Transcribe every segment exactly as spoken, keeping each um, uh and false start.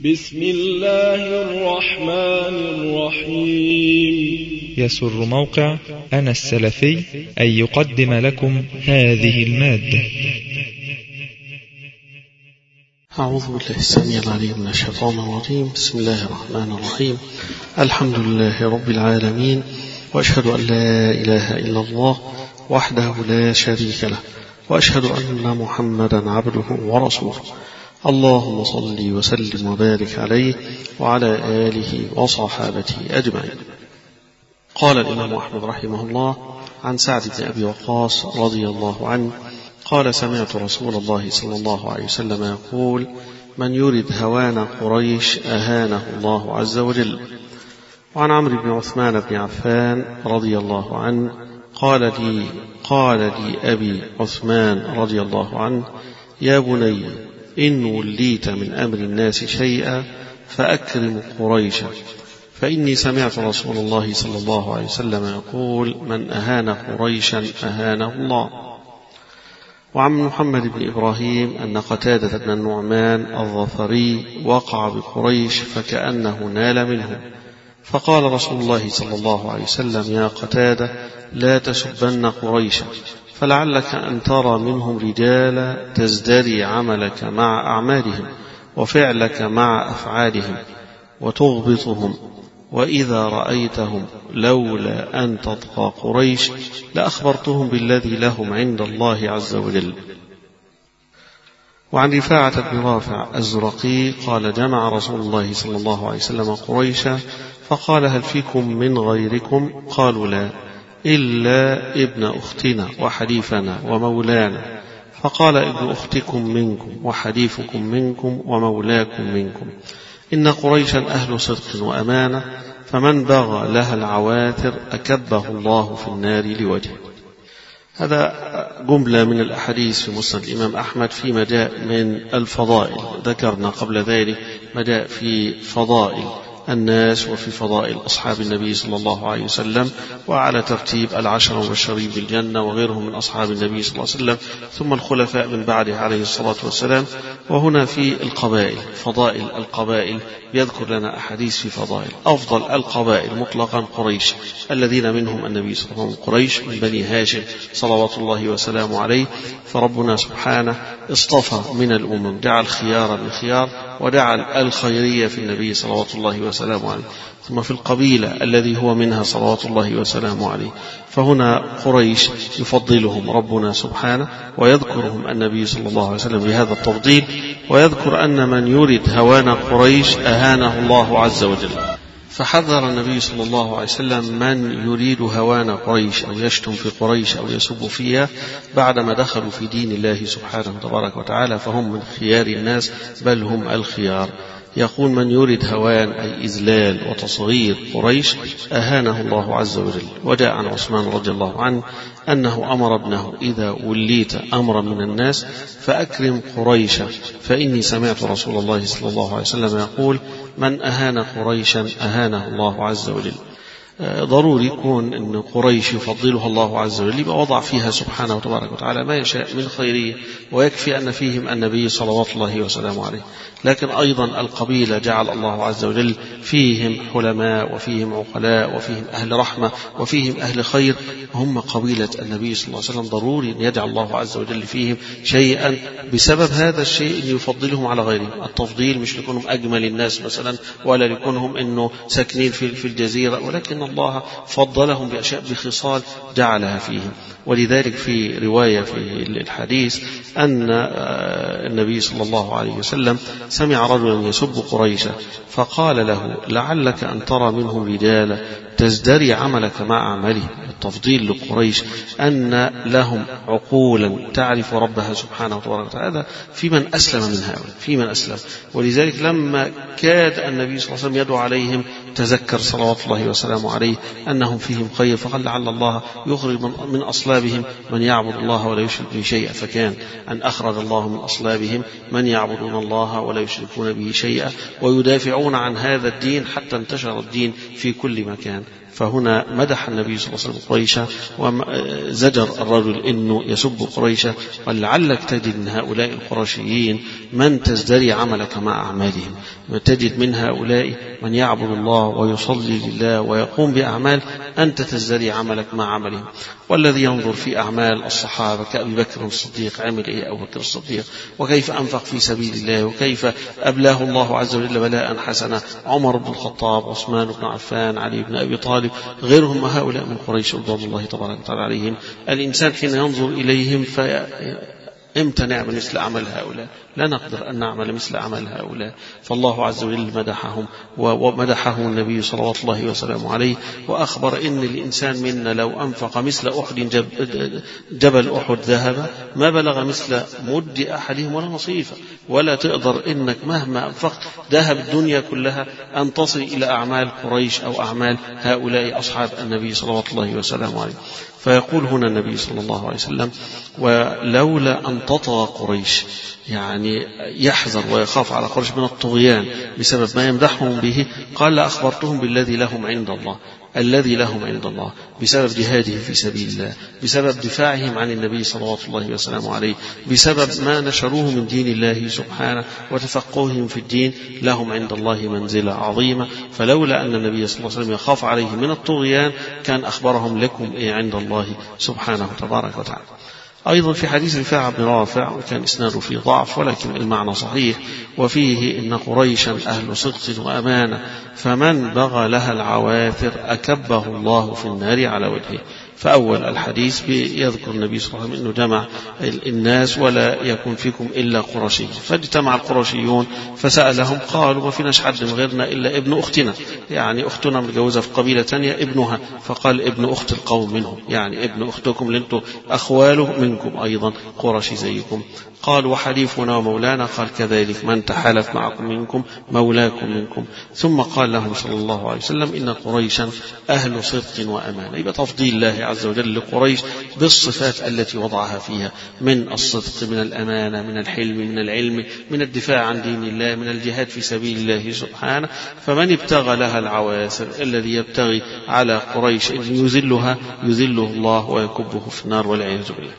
بسم الله الرحمن الرحيم. يسر موقع أنا السلفي أن يقدم لكم هذه المادة. أعوذ بالله السميع العليم من الشيطان الرجيم. بسم الله الرحمن الرحيم. الحمد لله رب العالمين، وأشهد أن لا إله إلا الله وحده لا شريك له، وأشهد أن محمدا عبده ورسوله. اللهم صل وسلم وبارك عليه وعلى آله وصحابته أجمعين. قال الإمام أحمد رحمه الله عن سعد بن أبي وقاص رضي الله عنه قال: سمعت رسول الله صلى الله عليه وسلم يقول: من يرد هوان قريش أهانه الله عز وجل. وعن عمرو بن عثمان بن عفان رضي الله عنه قال لي قال لي أبي عثمان رضي الله عنه: يا بني، إن وليت من أمر الناس شيئا فأكرم قريشا، فإني سمعت رسول الله صلى الله عليه وسلم يقول: من أهان قريشا أهانه الله. وعن محمد بن إبراهيم أن قتادة بن النعمان الظفري وقع بقريش فكأنه نال منهم، فقال رسول الله صلى الله عليه وسلم: يا قتادة، لا تسبن قريشا، فلعلك أن ترى منهم رجالا تزدري عملك مع أعمالهم وفعلك مع أفعالهم وتغبطهم، وإذا رأيتهم لولا أن تطغى قريش لأخبرتهم بالذي لهم عند الله عز وجل. وعن رفاعة بن رافع الزرقي قال: جمع رسول الله صلى الله عليه وسلم قريشا فقال: هل فيكم من غيركم؟ قالوا: لا، إلا ابن أختنا وحليفنا ومولانا. فقال: ابن أختكم منكم وحليفكم منكم ومولاكم منكم. إن قريشا أهل صدق وأمانة، فمن بغى لها العواثر أكبه الله في النار لوجهه. هذا جملة من الأحاديث في مسند الإمام أحمد فيما جاء من الفضائل. ذكرنا قبل ذلك ما جاء في فضائل الناس وفي فضائل أصحاب النبي صلى الله عليه وسلم، وعلى ترتيب العشر المبشرين بالجنة وغيرهم من أصحاب النبي صلى الله عليه وسلم، ثم الخلفاء من بعده عليه الصلاة والسلام. وهنا في القبائل، فضائل القبائل، يذكر لنا أحاديث في فضائل. أفضل القبائل مطلقا قريش، الذين منهم النبي صلى الله عليه وسلم، قريش من بني هاشم صلوات الله وسلامه عليه. فربنا سبحانه اصطفى من الأمم، جعل خيارا الخيار وجعل الخيرية في النبي صلوات الله وسلامه عليه. ثم في القبيلة الذي هو منها صلوات الله وسلامه عليه، فهنا قريش يفضلهم ربنا سبحانه ويذكرهم النبي صلى الله عليه وسلم بهذا التفضيل، ويذكر أن من يرد هوان قريش أهانه الله عز وجل. فحذر النبي صلى الله عليه وسلم من يريد هوان قريش أو يشتم في قريش أو يسب فيها بعدما دخلوا في دين الله سبحانه تبارك وتعالى، فهم من خيار الناس، بل هم الخيار. يقول: من يريد هوان أي إذلال وتصغير قريش أهانه الله عز وجل. وجاء عن عثمان رضي الله عنه أنه أمر ابنه: إذا وليت أمرا من الناس فأكرم قريشا، فإني سمعت رسول الله صلى الله عليه وسلم يقول: من أهان قريشا أهانه الله عز وجل. ضروري يكون أن قريش يفضلها الله عز وجل، يبقى وضع فيها سبحانه وتبارك وتعالى ما يشاء من خيرية، ويكفي أن فيهم النبي صلوات الله وسلامه عليه. لكن أيضا القبيلة جعل الله عز وجل فيهم حلماء وفيهم عقلاء وفيهم أهل رحمة وفيهم أهل خير، هم قبيلة النبي صلى الله عليه وسلم. ضروري أن يجعل الله عز وجل فيهم شيئا بسبب هذا الشيء أن يفضلهم على غيرهم. التفضيل مش لكونهم أجمل الناس مثلا، ولا لكونهم أنه ساكنين في الجزيرة، ولكن الله فضلهم بأشياء بخصال جعلها فيهم. ولذلك في رواية في الحديث أن النبي صلى الله عليه وسلم سمع رجلا يسب قريشا فقال له: لعلك أن ترى منهم رجالا تزدري عملك مع أعمالهم. التفضيل لقريش أن لهم عقولا تعرف ربها سبحانه وتعالى، هذا في من أسلم من هؤلاء، في من أسلم. ولذلك لما كاد النبي صلى الله عليه وسلم يدعو عليهم تذكر صلوات الله وسلامه عليه أنهم فيهم خير، فقال: لعل الله يخرج من أصلابهم من يعبد الله ولا يشرك به شيئا. فكان أن أخرج الله من أصلابهم من يعبدون الله ولا يشركون به شيئا ويدافعون عن هذا الدين حتى انتشر الدين في كل مكان. فهنا مدح النبي صلى الله عليه وسلم قريشا وزجر الرجل إنه يسب قريشا، ولعلك تجد من هؤلاء القرشيين من تزدري عملك مع أعمالهم، تجد من هؤلاء من يعبد الله ويصلي لله ويقوم بأعمال أنت تزدري عملك مع عملهم. والذي ينظر في أعمال الصحابة كأبي بكر الصديق عمل إيه أبو بكر الصديق، وكيف أنفق في سبيل الله، وكيف أبلاه الله عز وجل بلاء حسنا، عمر بن الخطاب، عثمان بن عفان، علي بن أبي طالب، غيرهم هؤلاء من قريش رضوان الله تبارك وتعالى عليهم. الإنسان حين ينظر إليهم فإمتى نعمل مثل عمل هؤلاء؟ لا نقدر أن نعمل مثل عمل هؤلاء. فالله عز وجل مدحهم ومدحه النبي صلى الله وسلم عليه، وأخبر إن الإنسان منا لو أنفق مثل أحد جب جبل أحد ذهب ما بلغ مثل مد أحدهم ولا نصيفة، ولا تقدر إنك مهما أنفقت ذهب الدنيا كلها أن تصل إلى أعمال قريش أو أعمال هؤلاء أصحاب النبي صلى الله وسلم عليه. فيقول هنا النبي صلى الله عليه وسلم: ولولا أن تطغى قريش، يعني يحذر ويخاف على قريش من الطغيان بسبب ما يمدحهم به، قال أخبرتهم بالذي لهم عند الله، الذي لهم عند الله بسبب جهاده في سبيل الله، بسبب دفاعهم عن النبي صلى الله وسلم عليه، بسبب ما نشروه من دين الله سبحانه وتفقههم في الدين، لهم عند الله منزلة عظيمة. فلولا أن النبي صلى الله عليه وسلم يخاف عليه من الطغيان كان أخبرهم لكم إيه عند الله سبحانه تبارك وتعالى. أيضا في حديث رفاعة بن رافع وكان إسناده فيه ضعف ولكن المعنى صحيح، وفيه إن قريشا أهل صدق وأمانة، فمن بغى لها العواثر أكبه الله في النار على وجهه. فأول الحديث يذكر النبي صلى الله عليه وسلم أنه جمع الناس ولا يكون فيكم إلا قرشي، فاجتمع القرشيون فسألهم قالوا: ما فيناش حد من غيرنا إلا ابن أختنا، يعني أختنا متجوزة في قبيلة تانية ابنها، فقال: ابن أخت القوم منهم، يعني ابن أختكم لأنتم أخواله منكم أيضا قرشي زيكم. قال: وحليفنا ومولانا، قال: كذلك من تحالف معكم منكم مولاكم منكم. ثم قال لهم صلى الله عليه وسلم: إن قريشا أهل صدق وأمانة. يبقى تفضيل الله عز وجل لقريش بالصفات التي وضعها فيها من الصدق، من الأمانة، من الحلم، من العلم، من الدفاع عن دين الله، من الجهاد في سبيل الله سبحانه. فمن ابتغى لها العواثر، الذي يبتغي على قريش أن يذلها يذله الله ويكبه في النار والعياذ بالله.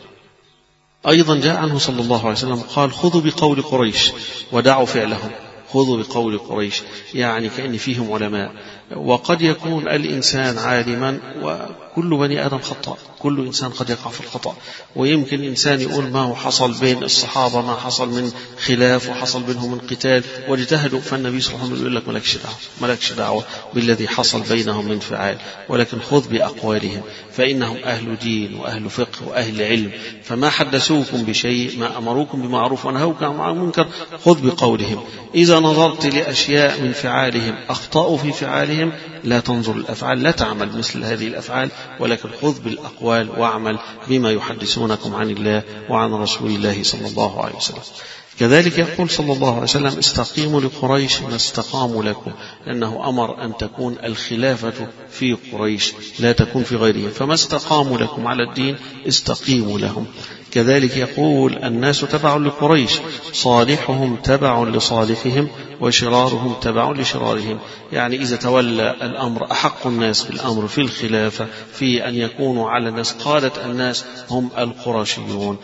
أيضا جاء عنه صلى الله عليه وسلم قال: خذوا بقول قريش ودعوا فعلهم. خذوا بقول قريش يعني كأن فيهم علماء، وقد يكون الإنسان عالما وكل بني آدم خطأ، كل إنسان قد يقع في الخطأ، ويمكن إنسان يقول ما هو حصل بين الصحابة، ما حصل من خلاف وحصل بينهم من قتال واجتهدوا، فالنبي صلى الله عليه وسلم يقول لك ملكش دعوة ملكش دعوة بالذي حصل بينهم من فعال، ولكن خذ بأقوالهم فإنهم أهل دين وأهل فقه وأهل علم، فما حدثوكم بشيء، ما أمروكم بمعروف ونهوكم عن منكر، خذ بقولهم. إذا نظرت لأشياء من فعالهم أخطأوا في فعالهم لا تنظر الأفعال، لا تعمل مثل هذه الأفعال، ولكن خذ بالأقوال واعمل بما يحدثونكم عن الله وعن رسول الله صلى الله عليه وسلم. كذلك يقول صلى الله عليه وسلم: استقيموا لقريش ما استقاموا لكم، لأنه أمر أن تكون الخلافة في قريش لا تكون في غيرهم، فما استقاموا لكم على الدين استقيموا لهم. كذلك يقول: الناس تبع لقريش، صالحهم تبع لصالحهم وشرارهم تبع لشرارهم، يعني إذا تولى الأمر أحق الناس بالأمر في الخلافة في أن يكونوا على الناس قادة الناس هم القرشيون.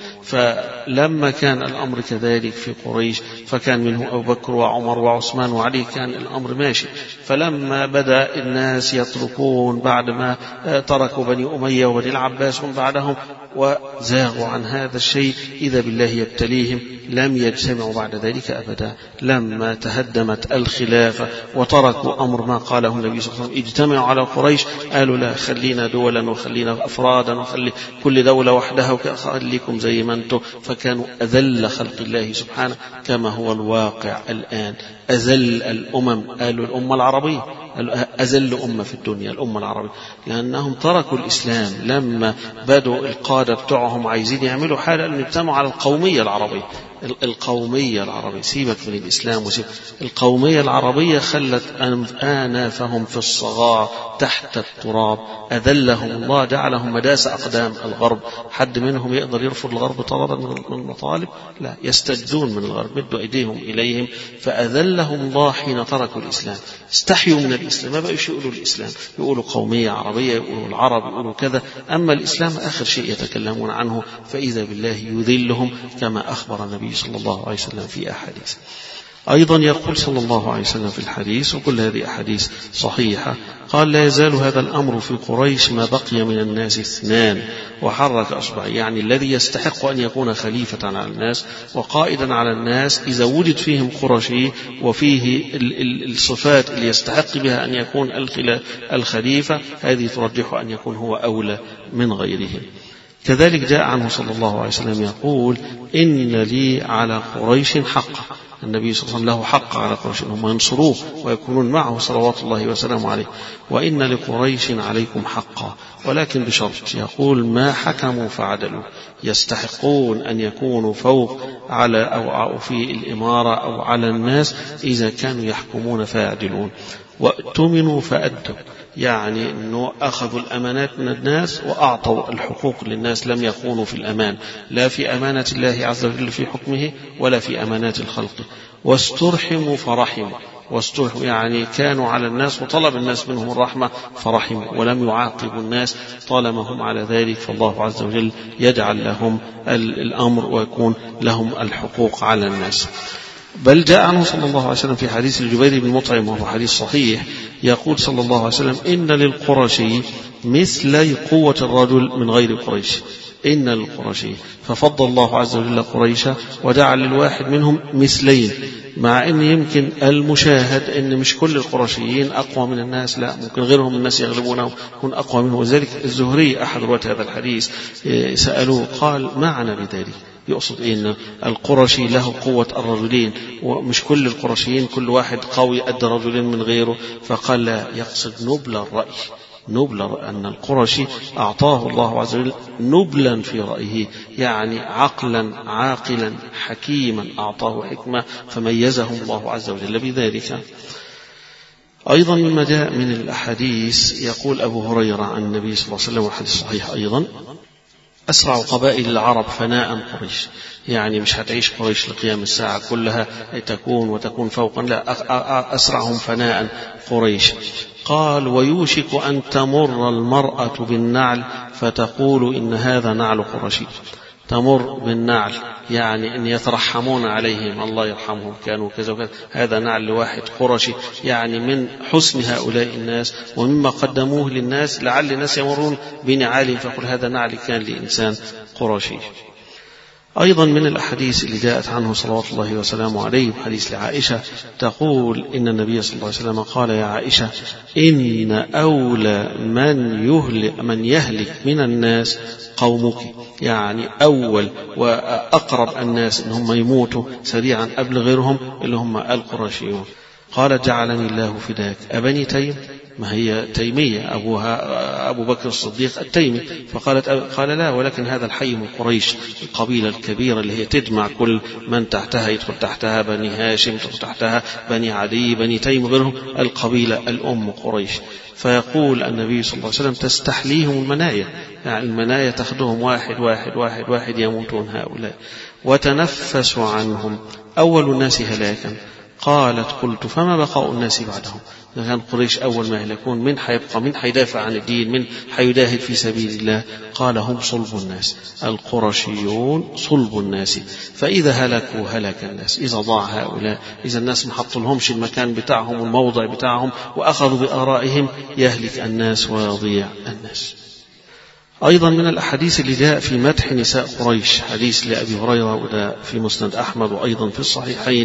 فلما كان الأمر كذلك في قريش فكان منه أبو بكر وعمر وعثمان وعلي، كان الأمر ماشي. فلما بدأ الناس يتركون بعد ما تركوا بني أمية وبني العباس هم بعدهم وزاغوا عن هذا الشيء، إذا بالله يبتليهم، لم يجتمعوا بعد ذلك أبدا. لما تهدمت الخلافة وتركوا أمر ما قاله النبي صلى الله عليه وسلم اجتمعوا على قريش، قالوا: لا، خلينا دولا وخلينا أفرادا وخلي كل دولة وحدها وخليكم زي ما انتم. فكانوا أذل خلق الله سبحانه كما هو الواقع الآن. أذل الأمم، قالوا الأمة العربية أذل أمة في الدنيا الأمة العربية، لأنهم تركوا الإسلام. لما بدوا القادة بتوعهم عايزين يعملوا حالة أن يجتمعوا على القومية العربية، القومية العربية، سيبك من الإسلام وسيبك. القومية العربية خلت آنافهم في الصغار تحت التراب، أذلهم الله، جعلهم مداس أقدام الغرب. حد منهم يقدر يرفض الغرب طلبا من المطالب؟ لا، يستجدون من الغرب، مدوا أيديهم إليهم، فأذلهم الله حين تركوا الإسلام. استحيوا من الإسلام، ما بقوش يقولوا الإسلام، يقولوا قومية عربية، يقولوا العرب، يقولوا كذا. أما الإسلام آخر شيء يتكلمون عنه، فإذا بالله يذلهم كما أخبر النبي صلى الله عليه وسلم في أحاديث. أيضا يقول صلى الله عليه وسلم في الحديث، وكل هذه أحاديث صحيحة، قال: لا يزال هذا الأمر في قريش ما بقي من الناس اثنان، وحرك أصبعه، يعني الذي يستحق أن يكون خليفة على الناس وقائدا على الناس إذا وجد فيهم قرشي وفيه الصفات اللي يستحق بها أن يكون الخليفة، هذه ترجح أن يكون هو أولى من غيرهم. كذلك جاء عنه صلى الله عليه وسلم يقول: إن لي على قريش حقا. النبي صلى الله عليه وسلم له حق على قريش أنهم ينصروه ويكونون معه صلوات الله وسلامه عليه، وإن لقريش عليكم حقا، ولكن بشرط، يقول: ما حكموا فعدلوا، يستحقون أن يكونوا فوق على أو في الإمارة أو على الناس إذا كانوا يحكمون فيعدلون، وأتمنوا فأدوا، يعني أنه أخذوا الأمانات من الناس وأعطوا الحقوق للناس، لم يخونوا في الأمان، لا في أمانة الله عز وجل في حكمه ولا في أمانات الخلق. واسترحموا فرحموا، واسترحموا يعني كانوا على الناس وطلب الناس منهم الرحمة فرحموا، ولم يعاقبوا الناس طالما هم على ذلك، فالله عز وجل يجعل لهم الأمر ويكون لهم الحقوق على الناس. بل جاء عنه صلى الله عليه وسلم في حديث الجبير بن مطعم، وهو حديث صحيح، يقول صلى الله عليه وسلم: إن للقرشي مثل قوة الرجل من غير قريش. إن للقرشي، ففضل الله عز وجل قريشا وجعل للواحد منهم مثلين، مع أن يمكن المشاهد أن مش كل القرشيين أقوى من الناس، لا، ممكن غيرهم الناس يغلبونهم يكون أقوى منه. وذلك الزهري أحد رواة هذا الحديث سألوه قال: ما معنى بذلك؟ يقصد إن القرشي له قوة الرجلين، ومش كل القرشيين كل واحد قوي أدى رجلين من غيره. فقال: لا، يقصد نبل الرأي، نبل أن القرشي أعطاه الله عز وجل نبلا في رأيه، يعني عقلا عاقلا حكيما، أعطاه حكمة فميزه الله عز وجل بذلك. أيضا مما جاء من الأحاديث، يقول أبو هريرة عن النبي صلى الله عليه وسلم، والحديث صحيح أيضا: أسرع قبائل العرب فناء قريش، يعني مش هتعيش قريش لقيام الساعة كلها تكون وتكون فوقا، لا، أسرعهم فناء قريش. قال: ويوشك أن تمر المرأة بالنعل فتقول إن هذا نعل قرشي. تمر بالنعل يعني أن يترحمون عليهم، الله يرحمهم كانوا كذا وكذا، هذا نعل لواحد قرشي، يعني من حسن هؤلاء الناس ومما قدموه للناس لعل الناس يمرون بنعالهم فقل هذا نعل كان لإنسان قرشي. أيضا من الأحاديث اللي جاءت عنه صلوات الله وسلامه عليه، حديث لعائشة تقول: إن النبي صلى الله عليه وسلم قال: يا عائشة، إن أولى من يهلك من يهلك من الناس قومك، يعني أول وأقرب الناس إن هم يموتوا سريعا قبل غيرهم اللي هم القرشيون. قال: جعلني الله فداك أبني تيم، ما هي تيمية أبوها أبو بكر الصديق التيمي، فقالت قال: لا، ولكن هذا الحي من قريش، القبيلة الكبيرة اللي هي تجمع كل من تحتها، يدخل تحتها بني هاشم، يدخل تحتها بني عدي، بني تيم، غيرهم، القبيلة الأم قريش. فيقول النبي صلى الله عليه وسلم: تستحليهم المنايا، يعني المنايا تأخذهم واحد واحد واحد واحد يموتون هؤلاء، وتنفس عنهم أول الناس هلاكا. قالت: قلت: فما بقاء الناس بعدهم؟ كان قريش أول ما يهلكون، من حيبقى، من حيدافع عن الدين، من حيجاهد في سبيل الله؟ قال: هم صلب الناس، القرشيون صلب الناس، فإذا هلكوا هلك الناس، إذا ضاع هؤلاء، إذا الناس ما حطوا لهمش المكان بتاعهم والموضع بتاعهم وأخذوا بآرائهم، يهلك الناس ويضيع الناس. أيضا من الأحاديث اللي جاء في مدح نساء قريش، حديث لأبي هريرة وده في مسند أحمد وأيضا في الصحيحين،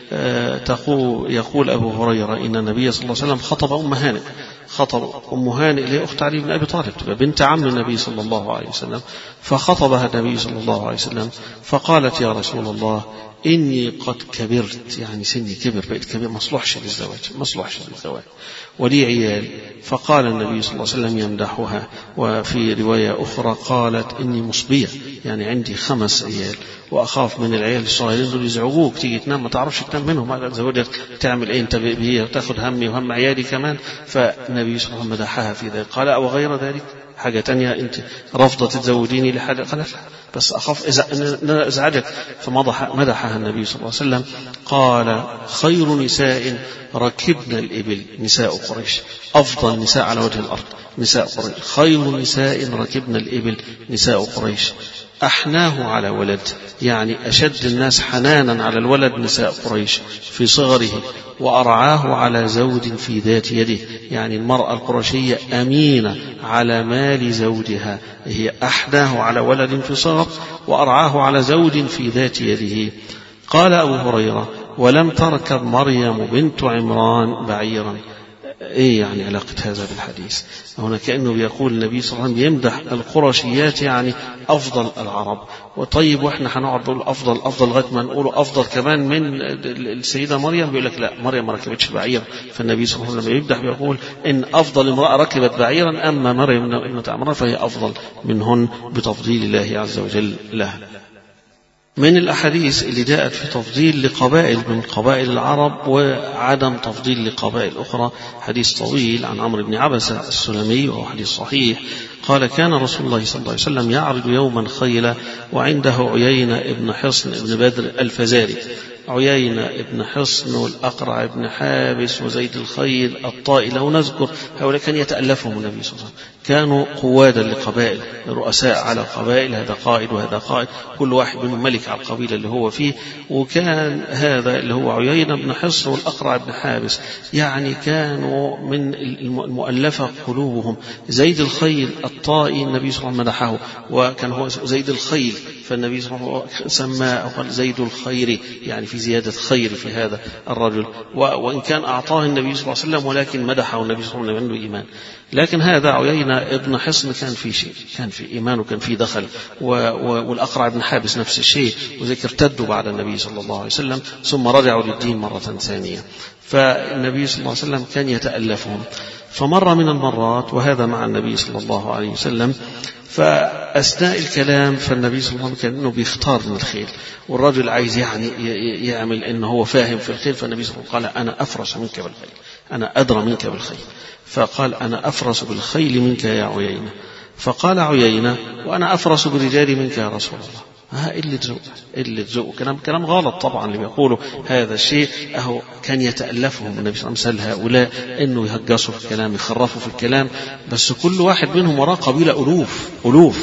تقول يقول أبو هريرة: إن النبي صلى الله عليه وسلم خطب أم هانئ، خطب أم هانئ اللي أخت علي بن أبي طالب، بنت عم النبي صلى الله عليه وسلم، فخطبها النبي صلى الله عليه وسلم فقالت: يا رسول الله، إني قد كبرت، يعني سني كبر، بقيت كبير، مصلحش للزواج مصلحش للزواج ولي عيال. فقال النبي صلى الله عليه وسلم يمدحها. وفي رواية أخرى قالت إني مصبية، يعني عندي خمس عيال وأخاف من العيال الصغيرين دول يزعجوك، تيجي تنام ما تعرفش تنام منهم، على زوجك تعمل إيه أنت بيه، تاخد همي وهم عيالي كمان. فالنبي صلى الله عليه وسلم مدحها في ذلك. قال أو غير ذلك، حاجة تانية أنت رفضت تزوديني لحاجة؟ قالت لا بس أخاف إذا أزعجك. فمدح مدحها النبي صلى الله عليه وسلم. قال خير نساء ركبن الإبل نساء قريش، أفضل نساء على وجه الأرض نساء قريش، خير نساء ركبن الإبل نساء قريش، أحناه على ولد، يعني أشد الناس حنانا على الولد نساء قريش في صغره، وأرعاه على زوج في ذات يده، يعني المرأة القرشية أمينة على مال زوجها، هي أحناه على ولد في صغر وأرعاه على زوج في ذات يده. قال أبو هريرة ولم تركب مريم بنت عمران بعيرا. إيه يعني علاقة هذا بالحديث؟ هنا كأنه بيقول النبي صلى الله عليه وسلم يمدح القرشيات، يعني أفضل العرب. وطيب وإحنا هنقعد نقول أفضل أفضل لغاية ما نقول أفضل كمان من السيدة مريم؟ بيقول لك لا، مريم ما ركبتش بعير. فالنبي صلى الله عليه وسلم يمدح بيقول إن أفضل امرأة ركبت بعيرا، أما مريم ابنة عمران فهي أفضل منهن بتفضيل الله عز وجل لها. من الأحاديث اللي جاءت في تفضيل لقبائل من قبائل العرب وعدم تفضيل لقبائل أخرى، حديث طويل عن عمرو بن عبسة السلمي وهو حديث صحيح. قال كان رسول الله صلى الله عليه وسلم يعرض يوما خيلا وعنده عيينة ابن حصن ابن بدر الفزاري. عيينة ابن حصن والأقرع ابن حابس وزيد الخيل الطائي، لو نذكر هؤلاء كان يتألفهم النبي صلى الله عليه وسلم، كانوا قوادا لقبائل، رؤساء على قبائل، هذا قائد وهذا قائد، كل واحد منهم ملك على القبيلة اللي هو فيه. وكان هذا اللي هو عيينة بن حصن والأقرع بن حابس يعني كانوا من المؤلفة قلوبهم. زيد الخيل الطائي النبي صلى الله عليه وسلم مدحه، وكان هو زيد الخيل، فالنبي صلى الله عليه وسلم سماه وقال زيد الخير، يعني في زيادة خير في هذا الرجل. وإن كان أعطاه النبي صلى الله عليه وسلم ولكن مدحه النبي صلى الله عليه وسلم عنده إيمان. لكن هذا عيينة ابن حصن كان في شيء، كان في إيمان وكان في دخل، والأقرع بن حابس نفس الشيء، وذكر ارتدوا بعد النبي صلى الله عليه وسلم ثم رجعوا للدين مرة ثانية. فالنبي صلى الله عليه وسلم كان يتألفهم. فمرة من المرات وهذا مع النبي صلى الله عليه وسلم، فأثناء الكلام فالنبي صلى الله عليه وسلم كان إنه بيختار من الخيل، والرجل عايز يعني يعمل إنه هو فاهم في الخيل، فالنبي صلى الله عليه وسلم قال أنا أفرس منك بالخيل، أنا أدرى منك بالخيل. فقال أنا أفرس بالخيل منك يا عيينة. فقال عيينة وأنا أفرس بالرجال منك يا رسول الله. ها اللي تزوق اللي تزوق كلام كلام غلط طبعا اللي بيقولوا هذا الشيء. أهو كان يتألفهم النبي صلى الله عليه وسلم هؤلاء إنه يهجسوا في الكلام، يخرفوا في الكلام، بس كل واحد منهم وراه قبيلة ألوف ألوف.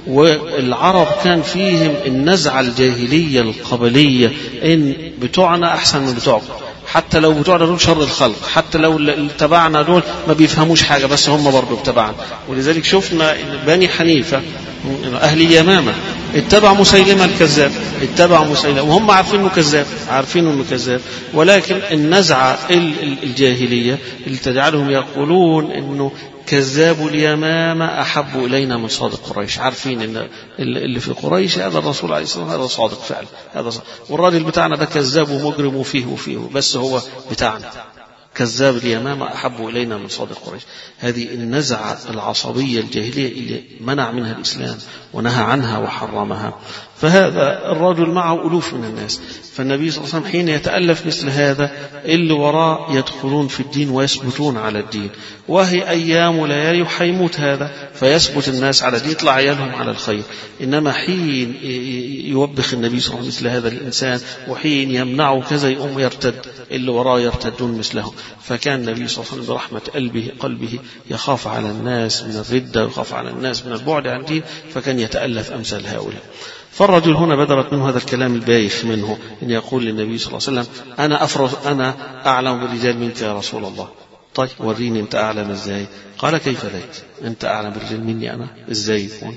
والعرب كان فيهم النزعة الجاهلية القبلية، إن بتوعنا أحسن من بتوعكم، حتى لو بتوعنا دول شر الخلق، حتى لو تبعنا دول ما بيفهموش حاجة بس هم برضو بتبعنا. ولذلك شفنا بني حنيفة أهل يمامة اتبع مسيلمة الكذاب، اتبع مسيلمة وهم عارفين انه كذاب، عارفين انه كذاب، ولكن النزعة الجاهلية اللي تجعلهم يقولون انه كذاب اليمامة أحب إلينا من صادق قريش، عارفين إن اللي في قريش هذا الرسول عليه الصلاة والسلام هذا صادق فعلا، هذا صادق. والراجل بتاعنا ده كذاب ومجرم وفيه وفيه، بس هو بتاعنا كذاب اليمامة أحب إلينا من صادق قريش. هذه النزعة العصبية الجاهلية اللي منع منها الإسلام ونهى عنها وحرمها. فهذا الرجل معه ألوف من الناس، فالنبي صلى الله عليه وسلم حين يتألف مثل هذا اللي وراء يدخلون في الدين ويثبتون على الدين، وهي أيام وليالي وحيموت هذا فيثبت الناس على الدين، يطلع عيالهم على الخير. إنما حين يوبخ النبي صلى الله عليه وسلم مثل هذا الإنسان وحين يمنعه كذا يقوم يرتد، اللي وراء يرتدون مثله. فكان النبي صلى الله عليه وسلم برحمة قلبه قلبه يخاف على الناس من الردة ويخاف على الناس من البعد عن الدين، فكان يتألف أمثال هؤلاء. فالرجل هنا بدرت منه هذا الكلام البايخ منه، إن يقول للنبي صلى الله عليه وسلم أنا أفرس أنا أعلم بالرجال منك يا رسول الله. طيب وريني أنت أعلم إزاي؟ قال كيف ذلك؟ أنت أعلم بالرجال مني أنا إزاي يكون؟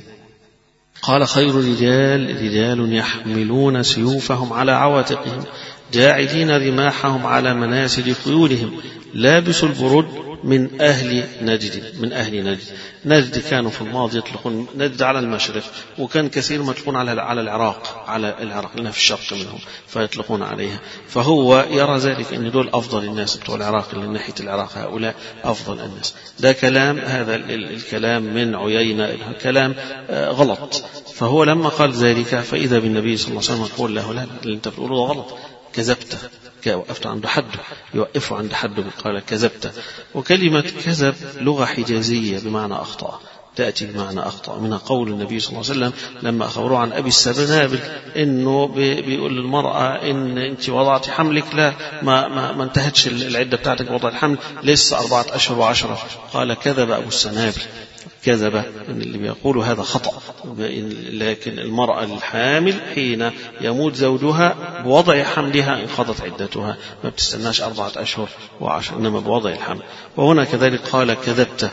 قال خير الرجال رجال يحملون سيوفهم على عواتقهم، جاعلين رماحهم على مناسج خيولهم، لابسوا البرد من أهل نجد من أهل نجد نجد كانوا في الماضي يطلقون نجد على المشرق، وكان كثير ما يطلقون على على العراق على العراق لأنها في الشرق منهم فيطلقون عليها. فهو يرى ذلك أن دول أفضل الناس بتوع العراق اللي من ناحية العراق، هؤلاء أفضل الناس. ده كلام هذا الكلام من عيينة كلام غلط. فهو لما قال ذلك فإذا بالنبي صلى الله عليه وسلم يقول له لا اللي أنت بتقوله غلط، كذبت. وقفت عند حد يوقفه عند حد قال كذبت. وكلمة كذب لغة حجازية بمعنى أخطأ، تأتي بمعنى أخطأ، منها قول النبي صلى الله عليه وسلم لما أخبروه عن أبي السنابل إنه بيقول للمرأة إن أنت وضعت حملك، لا ما, ما, ما انتهتش العدة بتاعتك وضع الحمل لسه أربعة أشهر وعشرة. قال كذب أبو السنابل، كذب اللي بيقولوا هذا خطأ. لكن المرأة الحامل حين يموت زوجها بوضع حملها انقضت عدتها، ما بتستناش أربعة أشهر وعشر، إنما بوضع الحمل. وهنا كذلك قال كذبت،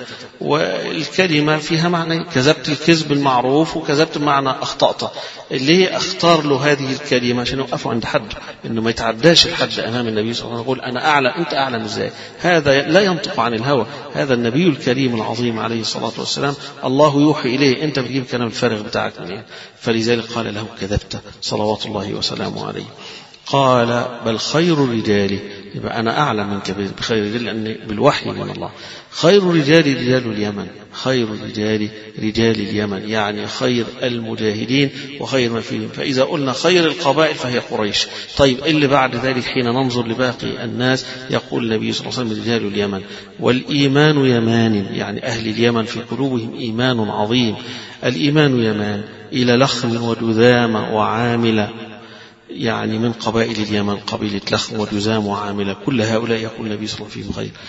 والكلمة فيها معنى كذبت الكذب المعروف وكذبت بمعنى أخطأت. ليه أختار له هذه الكلمة؟ عشان يوقفوا عند حد، إنه ما يتعداش الحد أمام النبي صلى الله عليه وسلم يقول أنا أعلم أنت أعلم إزاي. هذا لا ينطق عن الهوى، هذا النبي الكريم العظيم عليه الصلاة والسلام الله يوحي إليه، أنت بتجيب كلام الفارغ بتاعك منين؟ فلذلك قال له كذبت صلوات الله وسلامه عليه. قال بل خير الرجال، يبقى أنا أعلم منك بخير الرجال لأن بالوحي من الله. خير الرجال رجال اليمن، خير الرجال رجال اليمن يعني خير المجاهدين وخير ما فيهم. فإذا قلنا خير القبائل فهي قريش. طيب اللي بعد ذلك حين ننظر لباقي الناس يقول النبي صلى الله عليه وسلم رجال اليمن. والإيمان يمان يعني أهل اليمن في قلوبهم إيمان عظيم. الإيمان يمان إلى لخم ودذام وعاملة، يعني من قبائل اليمن قبيلة لخم وجزام وعاملة، كل هؤلاء يقول النبي صلى الله عليه وسلم خير.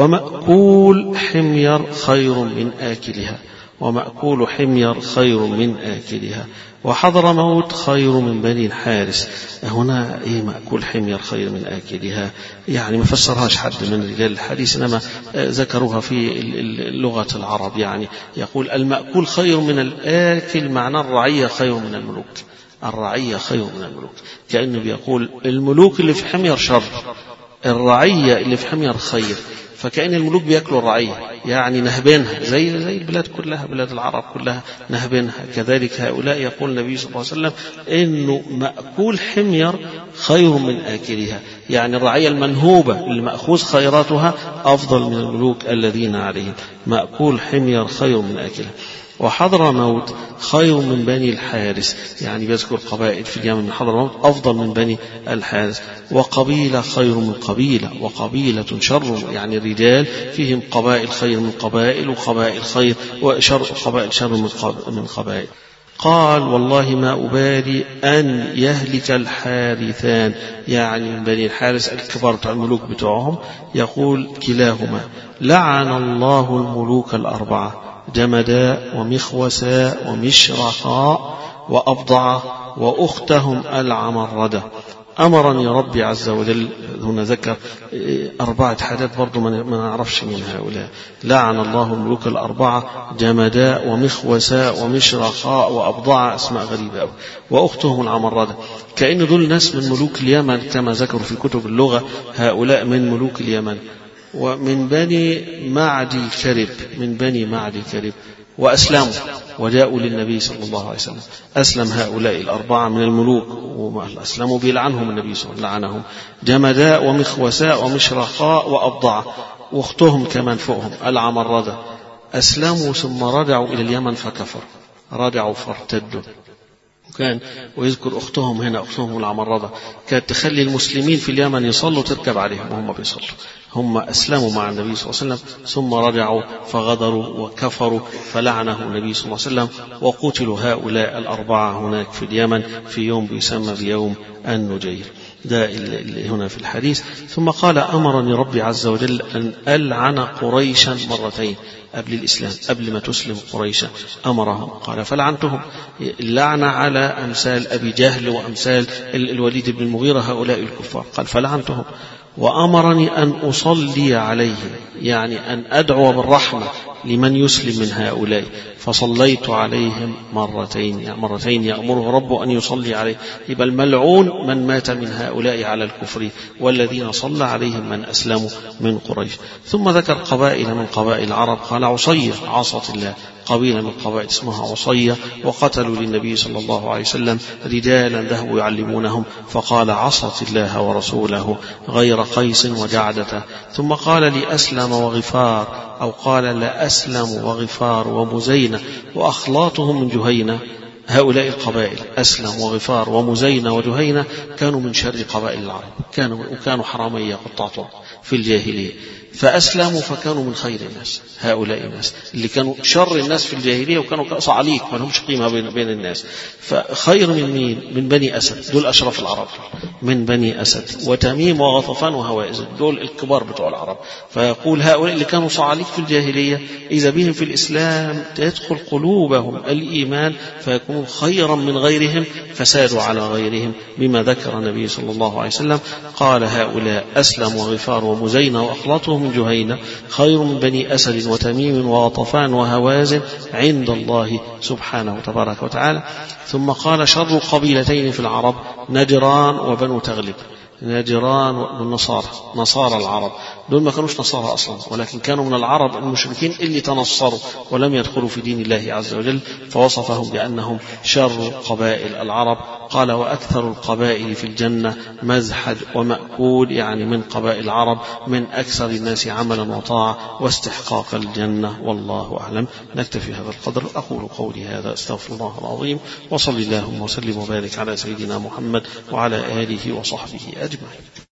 ومأكول حمير خير من آكلها، ومأكول حمير خير من آكلها. وحضر موت خير من بني الحارس. هنا إيه مأكول حمير خير من آكلها؟ يعني ما فسرهاش حد من رجال الحديث، إنما ذكروها في لغة العرب. يعني يقول المأكول خير من الآكل، معنى الرعية خير من الملوك، الرعية خير من الملوك. كأنه بيقول الملوك اللي في حمير شر، الرعية اللي في حمير خير. فكأن الملوك بيأكلوا الرعية يعني نهبينها زي زي البلاد كلها، بلاد العرب كلها نهبينها. كذلك هؤلاء يقول النبي صلى الله عليه وسلم إنه مأكول حمير خير من آكلها، يعني الرعية المنهوبة اللي مأخوذ خيراتها أفضل من الملوك الذين عليهم. مأكول حمير خير من آكلها. وحضر موت خير من بني الحارس، يعني بيذكر قبائل في اليمن من حضر موت أفضل من بني الحارس. وقبيلة خير من قبيلة، وقبيلة شر يعني رجال فيهم قبائل خير من قبائل، وقبائل خير وشر قبائل شر من قبائل. قال والله ما أبالي أن يهلك الحارثان، يعني من بني الحارس الكبار بتاع الملوك بتوعهم. يقول كلاهما لعن الله الملوك الأربعة جمداء ومخوساء ومشرقاء وأبضع وأختهم العمردة. أمرني ربي عز وجل. هنا ذكر أربعة حاجات برضو ما نعرفش من هؤلاء. لعن الله الملوك الأربعة جمداء ومخوساء ومشرقاء وأبضع، أسماء غريبة أوي. وأختهم العمردة، كأن دول ناس من ملوك اليمن كما ذكروا في كتب اللغة، هؤلاء من ملوك اليمن. ومن بني معدي كرب، من بني معدي كرب. وأسلموا وجاءوا للنبي صلى الله عليه وسلم. أسلم هؤلاء الأربعة من الملوك وأسلموا بيلعنهم النبي صلى الله عليه وسلم، لعنهم. جمداء ومخوساء ومشرقاء وأبضع، واختهم كمان فوقهم العمردة. أسلموا ثم رجعوا إلى اليمن فكفروا، رجعوا فارتدوا. وكان ويذكر أختهم هنا، أختهم العمردة كانت تخلي المسلمين في اليمن يصلوا تركب عليهم وهم بيصلوا. هم أسلموا مع النبي صلى الله عليه وسلم ثم رجعوا فغدروا وكفروا، فلعنه النبي صلى الله عليه وسلم. وقتلوا هؤلاء الأربعة هناك في اليمن في يوم بيسمى بيوم النجير. ده اللي هنا في الحديث. ثم قال أمرني ربي عز وجل أن ألعن قريشا مرتين قبل الإسلام، قبل ما تسلم قريشا أمرهم. قال فلعنتهم، اللعنة على أمثال أبي جهل وأمثال الوليد بن المغيرة هؤلاء الكفار. قال فلعنتهم. وأمرني أن أصلي عليهم، يعني أن أدعو بالرحمة لمن يسلم من هؤلاء فصليت عليهم مرتين، يعني مرتين يأمره ربه أن يصلي عليه. يبقى الملعون من مات من هؤلاء على الكفر، والذين صلى عليهم من أسلموا من قريش. ثم ذكر قبائل من قبائل العرب، قال عصية عصت الله، قبيلة من قبائل اسمها عصية، وقتلوا للنبي صلى الله عليه وسلم رجالا ذهبوا يعلمونهم، فقال عصت الله ورسوله غير قيس وجعدة. ثم قال لأسلم وغفار، أو قال لأسلم وغفار ومزينة وأخلاطهم من جهينة. هؤلاء القبائل أسلم وغفار ومزينة وجهينة كانوا من شر قبائل العرب، كانوا وكانوا حرامية قطاع في الجاهلية، فأسلموا فكانوا من خير الناس. هؤلاء الناس اللي كانوا شر الناس في الجاهلية وكانوا صعاليك ما لهمش قيمة بين, بين الناس، فخير من مين؟ من بني أسد، دول أشرف العرب، من بني أسد وتميم وغطفان وهوازن، دول الكبار بتوع العرب. فيقول هؤلاء اللي كانوا صعاليك في الجاهلية إذا بهم في الإسلام تدخل قلوبهم الإيمان فيكونوا خيرا من غيرهم، فسادوا على غيرهم، بما ذكر النبي صلى الله عليه وسلم. قال هؤلاء أسلم وغفار ومزينة وأخلاطهم من جهينة خير من بني أسد وتميم وغطفان وهوازن عند الله سبحانه تبارك وتعالى. ثم قال شر قبيلتين في العرب نجران وبنو تغلب. نجران والنصارى، نصارى العرب، دول ما كانوش نصارى أصلا، ولكن كانوا من العرب المشركين اللي تنصروا ولم يدخلوا في دين الله عز وجل، فوصفهم بأنهم شر قبائل العرب. قال وأكثر القبائل في الجنة مزحج ومأكول، يعني من قبائل العرب من أكثر الناس عملا وطاعة واستحقاق الجنة. والله أعلم. نكتفي هذا القدر. أقول قولي هذا أستغفر الله العظيم، وصلي اللهم وسلم وبارك على سيدنا محمد وعلى آله وصحبه أجمعين.